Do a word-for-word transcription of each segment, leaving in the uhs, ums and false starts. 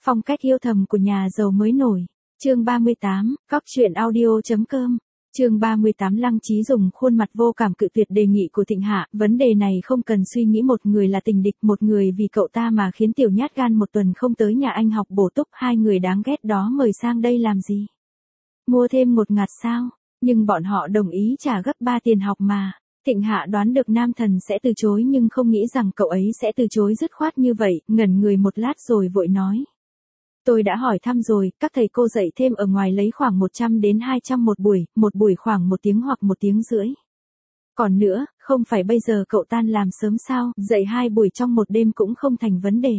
Phong cách yêu thầm của nhà giàu mới nổi. Chương ba mươi tám, Cóc truyện audio.com. Chương ba mươi tám. Lăng Chí dùng khuôn mặt vô cảm cự tuyệt đề nghị của Thịnh Hạ, vấn đề này không cần suy nghĩ, một người là tình địch, một người vì cậu ta mà khiến tiểu nhát gan một tuần không tới nhà anh học bổ túc, hai người đáng ghét đó mời sang đây làm gì? Mua thêm một ngạt sao? Nhưng bọn họ đồng ý trả gấp ba tiền học mà. Thịnh Hạ đoán được Nam Thần sẽ từ chối nhưng không nghĩ rằng cậu ấy sẽ từ chối dứt khoát như vậy, ngẩn người một lát rồi vội nói. Tôi đã hỏi thăm rồi, các thầy cô dạy thêm ở ngoài lấy khoảng một trăm đến hai trăm một buổi, một buổi khoảng một tiếng hoặc một tiếng rưỡi. Còn nữa, không phải bây giờ cậu tan làm sớm sao, dạy hai buổi trong một đêm cũng không thành vấn đề.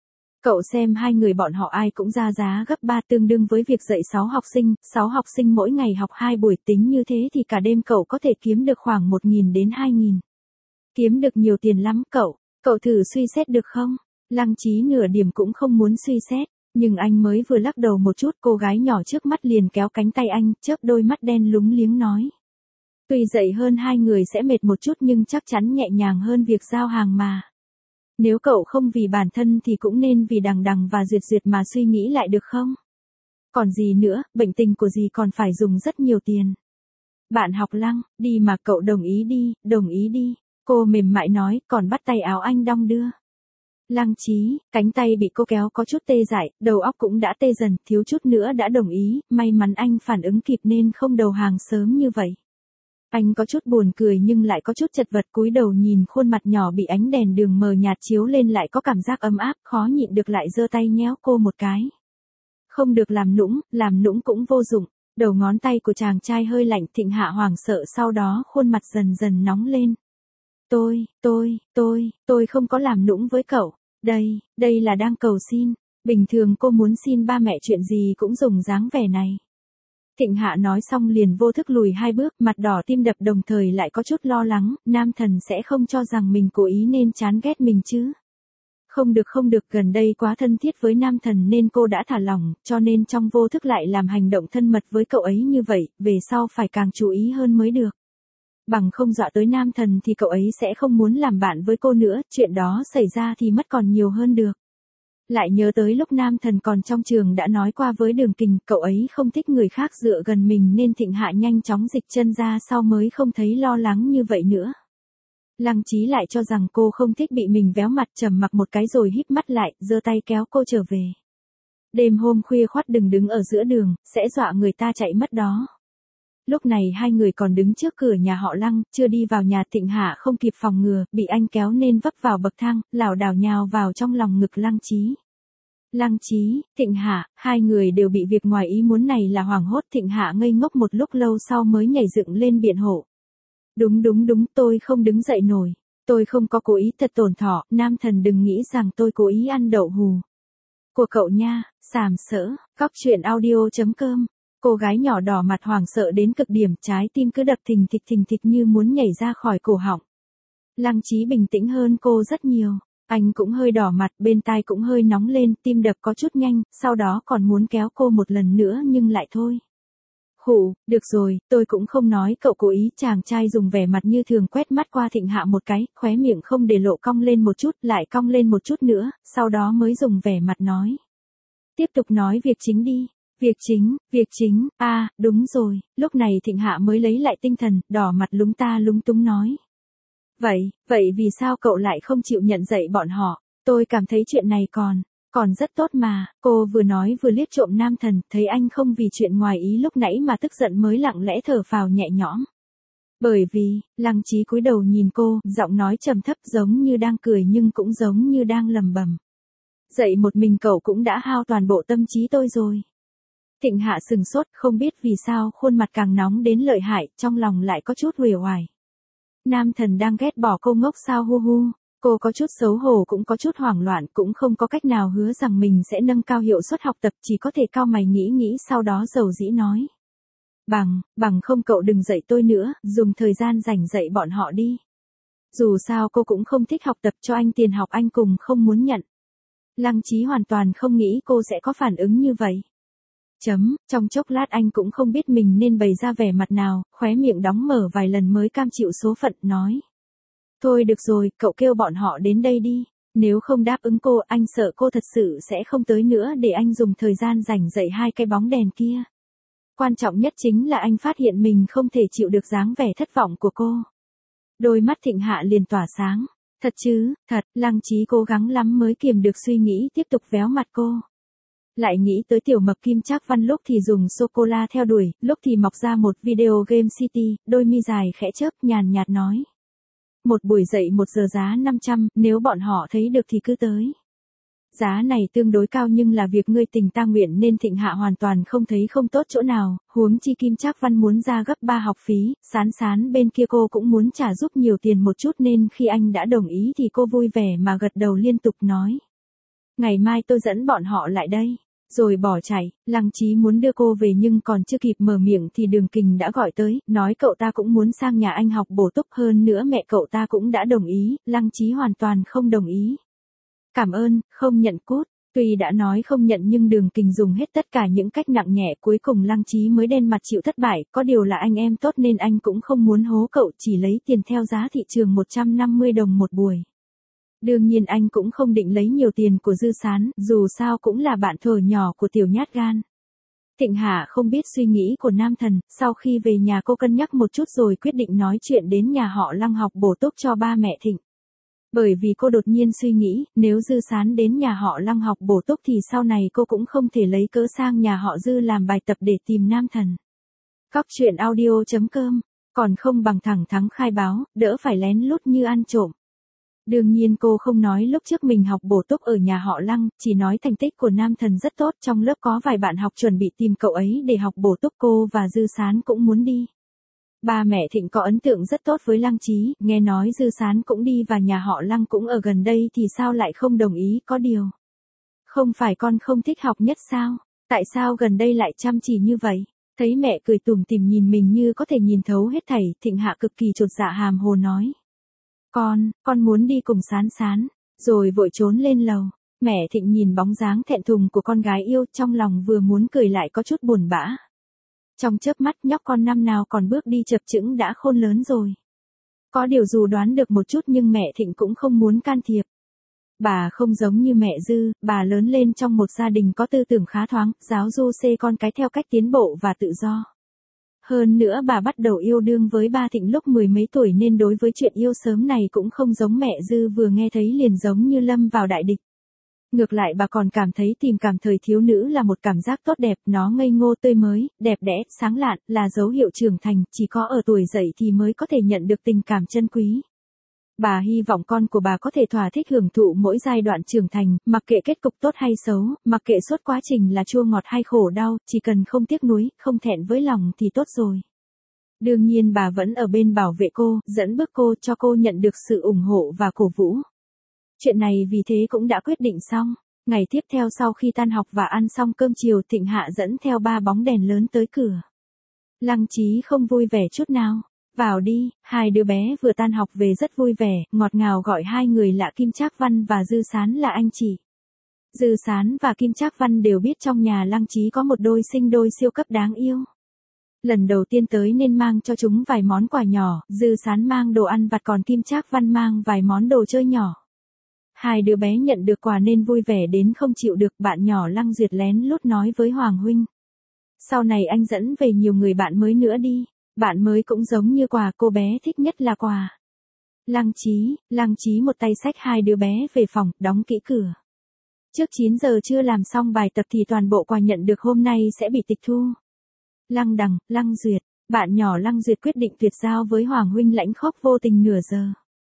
Cậu xem hai người bọn họ ai cũng ra giá gấp ba, tương đương với việc dạy sáu học sinh, sáu học sinh mỗi ngày học hai buổi, tính như thế thì cả đêm cậu có thể kiếm được khoảng một nghìn đến hai nghìn. Kiếm được nhiều tiền lắm cậu, cậu thử suy xét được không? Lăng Chí nửa điểm cũng không muốn suy xét, nhưng anh mới vừa lắc đầu một chút, cô gái nhỏ trước mắt liền kéo cánh tay anh, chớp đôi mắt đen lúng liếng nói. Tuy dạy hơn hai người sẽ mệt một chút nhưng chắc chắn nhẹ nhàng hơn việc giao hàng mà. Nếu cậu không vì bản thân thì cũng nên vì đằng đằng và duyệt duyệt mà suy nghĩ lại được không? Còn gì nữa, bệnh tình của dì còn phải dùng rất nhiều tiền. Bạn học Lăng, đi mà cậu đồng ý đi, đồng ý đi. Cô mềm mại nói, còn bắt tay áo anh đong đưa. Lăng Chí, cánh tay bị cô kéo có chút tê dại, đầu óc cũng đã tê dần, thiếu chút nữa đã đồng ý, may mắn anh phản ứng kịp nên không đầu hàng sớm như vậy. Anh có chút buồn cười nhưng lại có chút chật vật, cúi đầu nhìn khuôn mặt nhỏ bị ánh đèn đường mờ nhạt chiếu lên lại có cảm giác ấm áp, khó nhịn được lại giơ tay nhéo cô một cái. Không được làm nũng, làm nũng cũng vô dụng. Đầu ngón tay của chàng trai hơi lạnh, Thịnh Hạ hoảng sợ, sau đó khuôn mặt dần dần nóng lên. Tôi, tôi, tôi, tôi không có làm nũng với cậu. Đây, đây là đang cầu xin. Bình thường cô muốn xin ba mẹ chuyện gì cũng dùng dáng vẻ này. Thịnh Hạ nói xong liền vô thức lùi hai bước, mặt đỏ tim đập đồng thời lại có chút lo lắng, Nam Thần sẽ không cho rằng mình cố ý nên chán ghét mình chứ. Không được không được, gần đây quá thân thiết với Nam Thần nên cô đã thả lỏng, cho nên trong vô thức lại làm hành động thân mật với cậu ấy như vậy, về sau phải càng chú ý hơn mới được. Bằng không dọa tới Nam Thần thì cậu ấy sẽ không muốn làm bạn với cô nữa, chuyện đó xảy ra thì mất còn nhiều hơn được. Lại nhớ tới lúc Nam Thần còn trong trường đã nói qua với Đường Kình, cậu ấy không thích người khác dựa gần mình nên Thịnh Hạ nhanh chóng dịch chân ra sau mới không thấy lo lắng như vậy nữa. Lăng Chí lại cho rằng cô không thích bị mình véo mặt, trầm mặc một cái rồi híp mắt lại, giơ tay kéo cô trở về. Đêm hôm khuya khoắt đừng đứng ở giữa đường, sẽ dọa người ta chạy mất đó. Lúc này hai người còn đứng trước cửa nhà họ Lăng, chưa đi vào nhà. Thịnh Hạ không kịp phòng ngừa, bị anh kéo nên vấp vào bậc thang, lảo đảo nhào vào trong lòng ngực Lăng Chí. Lăng Chí, Thịnh Hạ, hai người đều bị việc ngoài ý muốn này là hoảng hốt. Thịnh Hạ ngây ngốc một lúc lâu sau mới nhảy dựng lên biện hộ. Đúng đúng đúng, tôi không đứng dậy nổi. Tôi không có cố ý, thật tổn thọ, Nam Thần đừng nghĩ rằng tôi cố ý ăn đậu hù của cậu nha, sàm sỡ. Cóc truyện audio.com. Cô gái nhỏ đỏ mặt hoảng sợ đến cực điểm, trái tim cứ đập thình thịch thình thịch như muốn nhảy ra khỏi cổ họng. Lăng Chí bình tĩnh hơn cô rất nhiều. Anh cũng hơi đỏ mặt, bên tai cũng hơi nóng lên, tim đập có chút nhanh, sau đó còn muốn kéo cô một lần nữa nhưng lại thôi. Khụ, được rồi, tôi cũng không nói cậu cố ý. Chàng trai dùng vẻ mặt như thường quét mắt qua Thịnh Hạ một cái, khóe miệng không để lộ cong lên một chút, lại cong lên một chút nữa, sau đó mới dùng vẻ mặt nói. Tiếp tục nói việc chính đi. Việc chính, việc chính, a à, đúng rồi, lúc này Thịnh Hạ mới lấy lại tinh thần, đỏ mặt lúng ta lúng túng nói. Vậy, vậy vì sao cậu lại không chịu nhận dạy bọn họ? Tôi cảm thấy chuyện này còn, còn rất tốt mà. Cô vừa nói vừa liếc trộm Nam Thần, thấy anh không vì chuyện ngoài ý lúc nãy mà tức giận mới lặng lẽ thở phào nhẹ nhõm. Bởi vì, Lăng Chí cúi đầu nhìn cô, giọng nói trầm thấp giống như đang cười nhưng cũng giống như đang lầm bầm. Dạy một mình cậu cũng đã hao toàn bộ tâm trí tôi rồi. Thịnh Hạ sừng sốt, không biết vì sao khuôn mặt càng nóng đến lợi hại, trong lòng lại có chút uể oải. Nam Thần đang ghét bỏ cô ngốc sao hu hu, cô có chút xấu hổ cũng có chút hoảng loạn, cũng không có cách nào hứa rằng mình sẽ nâng cao hiệu suất học tập, chỉ có thể cau mày nghĩ nghĩ sau đó dầu dĩ nói. Bằng, bằng không cậu đừng dạy tôi nữa, dùng thời gian rảnh dạy bọn họ đi. Dù sao cô cũng không thích học tập, cho anh tiền học anh cùng không muốn nhận. Lăng Chí hoàn toàn không nghĩ cô sẽ có phản ứng như vậy. Chấm, trong chốc lát anh cũng không biết mình nên bày ra vẻ mặt nào, khóe miệng đóng mở vài lần mới cam chịu số phận, nói. Thôi được rồi, cậu kêu bọn họ đến đây đi. Nếu không đáp ứng cô, anh sợ cô thật sự sẽ không tới nữa để anh dùng thời gian rảnh dậy hai cái bóng đèn kia. Quan trọng nhất chính là anh phát hiện mình không thể chịu được dáng vẻ thất vọng của cô. Đôi mắt Thịnh Hạ liền tỏa sáng. Thật chứ, thật, Lăng Chí cố gắng lắm mới kiềm được suy nghĩ tiếp tục véo mặt cô. Lại nghĩ tới tiểu mập Kim Trác Văn lúc thì dùng sô-cô-la theo đuổi, lúc thì mọc ra một video game city, đôi mi dài khẽ chớp nhàn nhạt nói. Một buổi dậy một giờ giá năm trăm, nếu bọn họ thấy được thì cứ tới. Giá này tương đối cao nhưng là việc ngươi tình ta nguyện nên Thịnh Hạ hoàn toàn không thấy không tốt chỗ nào, huống chi Kim Trác Văn muốn ra gấp ba học phí, Sán Sán bên kia cô cũng muốn trả giúp nhiều tiền một chút nên khi anh đã đồng ý thì cô vui vẻ mà gật đầu liên tục nói. Ngày mai tôi dẫn bọn họ lại đây. Rồi bỏ chạy, Lăng Chí muốn đưa cô về nhưng còn chưa kịp mở miệng thì Đường Kình đã gọi tới, nói cậu ta cũng muốn sang nhà anh học bổ túc, hơn nữa mẹ cậu ta cũng đã đồng ý, Lăng Chí hoàn toàn không đồng ý. Cảm ơn, không nhận cút. Tuy đã nói không nhận nhưng Đường Kình dùng hết tất cả những cách nặng nhẹ, cuối cùng Lăng Chí mới đen mặt chịu thất bại, có điều là anh em tốt nên anh cũng không muốn hố cậu, chỉ lấy tiền theo giá thị trường một trăm năm mươi đồng một buổi. Đương nhiên anh cũng không định lấy nhiều tiền của Dư Sán, dù sao cũng là bạn thuở nhỏ của tiểu nhát gan. Thịnh Hạ không biết suy nghĩ của nam thần, sau khi về nhà cô cân nhắc một chút rồi quyết định nói chuyện đến nhà họ Lăng học bổ túc cho ba mẹ Thịnh. Bởi vì cô đột nhiên suy nghĩ, nếu Dư Sán đến nhà họ Lăng học bổ túc thì sau này cô cũng không thể lấy cớ sang nhà họ Dư làm bài tập để tìm nam thần. Cóc truyện audio chấm com, còn không bằng thẳng thắn khai báo, đỡ phải lén lút như ăn trộm. Đương nhiên cô không nói lúc trước mình học bổ túc ở nhà họ Lăng, chỉ nói thành tích của nam thần rất tốt, trong lớp có vài bạn học chuẩn bị tìm cậu ấy để học bổ túc, cô và Dư Sán cũng muốn đi. Ba mẹ Thịnh có ấn tượng rất tốt với Lăng Chí, nghe nói Dư Sán cũng đi và nhà họ Lăng cũng ở gần đây thì sao lại không đồng ý, có điều. Không phải con không thích học nhất sao, tại sao gần đây lại chăm chỉ như vậy? Thấy mẹ cười tủm tỉm nhìn mình như có thể nhìn thấu hết thảy, Thịnh Hạ cực kỳ chột dạ hàm hồ nói. Con, con muốn đi cùng Sán Sán, rồi vội trốn lên lầu. Mẹ Thịnh nhìn bóng dáng thẹn thùng của con gái yêu, trong lòng vừa muốn cười lại có chút buồn bã. Trong chớp mắt nhóc con năm nào còn bước đi chập chững đã khôn lớn rồi. Có điều dù đoán được một chút nhưng mẹ Thịnh cũng không muốn can thiệp. Bà không giống như mẹ Dư, bà lớn lên trong một gia đình có tư tưởng khá thoáng, giáo du xê con cái theo cách tiến bộ và tự do. Hơn nữa bà bắt đầu yêu đương với ba Thịnh lúc mười mấy tuổi nên đối với chuyện yêu sớm này cũng không giống mẹ Dư vừa nghe thấy liền giống như lâm vào đại địch. Ngược lại bà còn cảm thấy tình cảm thời thiếu nữ là một cảm giác tốt đẹp, nó ngây ngô tươi mới, đẹp đẽ, sáng lạn, là dấu hiệu trưởng thành, chỉ có ở tuổi dậy thì mới có thể nhận được tình cảm chân quý. Bà hy vọng con của bà có thể thỏa thích hưởng thụ mỗi giai đoạn trưởng thành, mặc kệ kết cục tốt hay xấu, mặc kệ suốt quá trình là chua ngọt hay khổ đau, chỉ cần không tiếc nuối, không thẹn với lòng thì tốt rồi. Đương nhiên bà vẫn ở bên bảo vệ cô, dẫn bước cô, cho cô nhận được sự ủng hộ và cổ vũ. Chuyện này vì thế cũng đã quyết định xong. Ngày tiếp theo sau khi tan học và ăn xong cơm chiều, Thịnh Hạ dẫn theo ba bóng đèn lớn tới cửa. Lăng Chí không vui vẻ chút nào. Vào đi, hai đứa bé vừa tan học về rất vui vẻ, ngọt ngào gọi hai người lạ Kim Trác Văn và Dư Sán là anh chị. Dư Sán và Kim Trác Văn đều biết trong nhà Lăng Chí có một đôi sinh đôi siêu cấp đáng yêu. Lần đầu tiên tới nên mang cho chúng vài món quà nhỏ, Dư Sán mang đồ ăn vặt còn Kim Trác Văn mang vài món đồ chơi nhỏ. Hai đứa bé nhận được quà nên vui vẻ đến không chịu được, bạn nhỏ Lăng Duyệt lén lút nói với Hoàng huynh. Sau này anh dẫn về nhiều người bạn mới nữa đi. Bạn mới cũng giống như quà, cô bé thích nhất là quà. Lăng Chí, Lăng Chí một tay xách hai đứa bé về phòng, đóng kỹ cửa. Trước chín giờ chưa làm xong bài tập thì toàn bộ quà nhận được hôm nay sẽ bị tịch thu. Lăng Đằng, Lăng Duyệt, bạn nhỏ Lăng Duyệt quyết định tuyệt giao với Hoàng huynh lãnh khốc vô tình nửa giờ.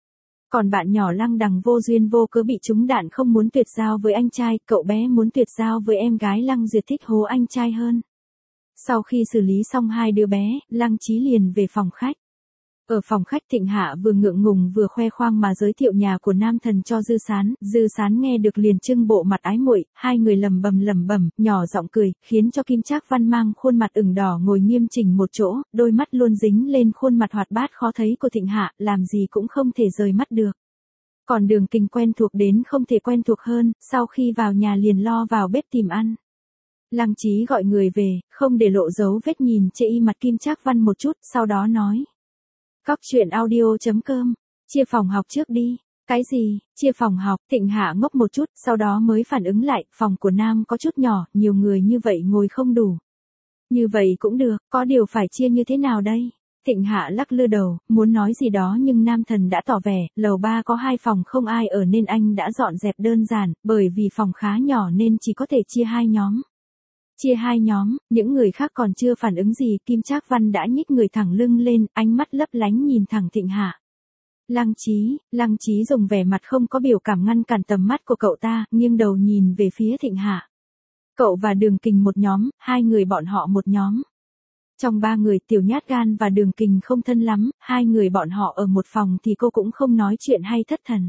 Còn bạn nhỏ Lăng Đằng vô duyên vô cớ bị trúng đạn không muốn tuyệt giao với anh trai, cậu bé muốn tuyệt giao với em gái Lăng Duyệt thích hố anh trai hơn. Sau khi xử lý xong hai đứa bé, Lăng Chí liền về phòng khách. Ở phòng khách Thịnh Hạ vừa ngượng ngùng vừa khoe khoang mà giới thiệu nhà của nam thần cho Dư Sán, Dư Sán nghe được liền trưng bộ mặt ái muội, hai người lầm bầm lầm bầm, nhỏ giọng cười, khiến cho Kim Trác Văn mang khuôn mặt ửng đỏ ngồi nghiêm chỉnh một chỗ, đôi mắt luôn dính lên khuôn mặt hoạt bát khó thấy của Thịnh Hạ, làm gì cũng không thể rời mắt được. Còn Đường Kình quen thuộc đến không thể quen thuộc hơn, sau khi vào nhà liền lo vào bếp tìm ăn. Lăng Chí gọi người về, không để lộ dấu vết nhìn chê y mặt Kim Trác Văn một chút, sau đó nói. Cóc truyện audio chấm com, chia phòng học trước đi. Cái gì, chia phòng học, Thịnh Hạ ngốc một chút, sau đó mới phản ứng lại, phòng của Nam có chút nhỏ, nhiều người như vậy ngồi không đủ. Như vậy cũng được, có điều phải chia như thế nào đây? Thịnh Hạ lắc lư đầu, muốn nói gì đó nhưng Nam Thần đã tỏ vẻ, lầu ba có hai phòng không ai ở nên anh đã dọn dẹp đơn giản, bởi vì phòng khá nhỏ nên chỉ có thể chia hai nhóm. Chia hai nhóm, những người khác còn chưa phản ứng gì, Kim Trác Văn đã nhích người thẳng lưng lên, ánh mắt lấp lánh nhìn thẳng Thịnh Hạ. Lăng Chí, Lăng Chí dùng vẻ mặt không có biểu cảm ngăn cản tầm mắt của cậu ta, nghiêng đầu nhìn về phía Thịnh Hạ. Cậu và Đường Kình một nhóm, hai người bọn họ một nhóm. Trong ba người Tiểu Nhát Gan và Đường Kình không thân lắm, hai người bọn họ ở một phòng thì cô cũng không nói chuyện hay thất thần.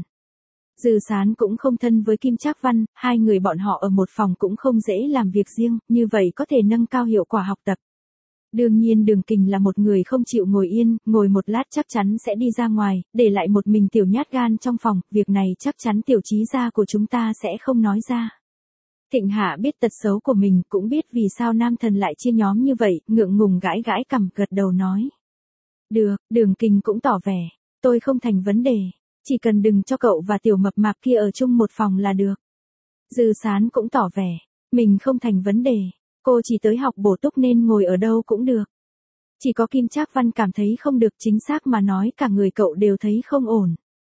Dư Sán cũng không thân với Kim Trác Văn, hai người bọn họ ở một phòng cũng không dễ làm việc riêng, như vậy có thể nâng cao hiệu quả học tập. Đương nhiên Đường Kình là một người không chịu ngồi yên, ngồi một lát chắc chắn sẽ đi ra ngoài, để lại một mình Tiểu Nhát Gan trong phòng, việc này chắc chắn Tiểu Chí gia của chúng ta sẽ không nói ra. Thịnh Hạ biết tật xấu của mình, cũng biết vì sao Nam Thần lại chia nhóm như vậy, ngượng ngùng gãi gãi cằm, gật đầu nói. Được, Đường Kình cũng tỏ vẻ, tôi không thành vấn đề, chỉ cần đừng cho cậu và Tiểu Mập Mạp kia ở chung một phòng là được. Dư Sán cũng tỏ vẻ, mình không thành vấn đề, cô chỉ tới học bổ túc nên ngồi ở đâu cũng được. Chỉ có Kim Trác Văn cảm thấy không được, chính xác mà nói cả người cậu đều thấy không ổn.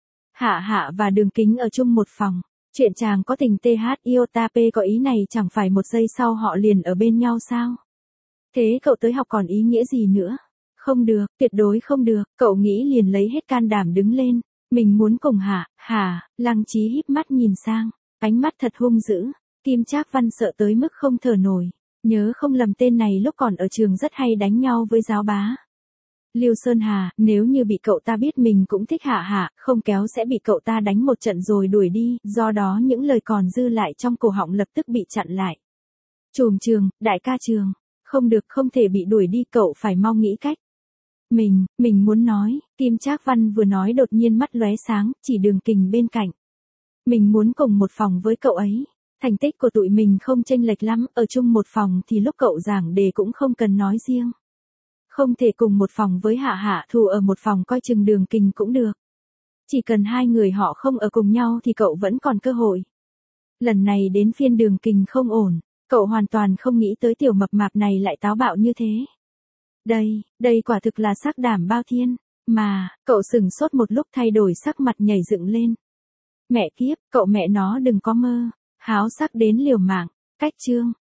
Hạ Hạ và Đường Kính ở chung một phòng. Chuyện chàng có tình tê hát iota p có ý này chẳng phải một giây sau họ liền ở bên nhau sao? Thế cậu tới học còn ý nghĩa gì nữa? Không được, tuyệt đối không được, cậu nghĩ liền lấy hết can đảm đứng lên. Mình muốn cùng Hạ, Hà, Lăng Chí híp mắt nhìn sang, ánh mắt thật hung dữ. Kim Trác Văn sợ tới mức không thở nổi. Nhớ không lầm tên này lúc còn ở trường rất hay đánh nhau với giáo bá. Lưu Sơn Hà, nếu như bị cậu ta biết mình cũng thích Hạ Hạ, không kéo sẽ bị cậu ta đánh một trận rồi đuổi đi, do đó những lời còn dư lại trong cổ họng lập tức bị chặn lại. Trùm trường, đại ca trường, không được, không thể bị đuổi đi, cậu phải mau nghĩ cách. Mình, mình muốn nói, Kim Trác Văn vừa nói đột nhiên mắt lóe sáng, chỉ Đường Kình bên cạnh. Mình muốn cùng một phòng với cậu ấy. Thành tích của tụi mình không chênh lệch lắm, ở chung một phòng thì lúc cậu giảng đề cũng không cần nói riêng. Không thể cùng một phòng với Hạ Hạ, thù ở một phòng coi chừng Đường Kình cũng được. Chỉ cần hai người họ không ở cùng nhau thì cậu vẫn còn cơ hội. Lần này đến phiên Đường Kình không ổn, cậu hoàn toàn không nghĩ tới Tiểu Mập Mạp này lại táo bạo như thế. Đây, đây quả thực là sắc đảm bao thiên, mà, cậu sửng sốt một lúc thay đổi sắc mặt nhảy dựng lên. Mẹ kiếp, cậu mẹ nó đừng có mơ, háo sắc đến liều mạng, cách chương.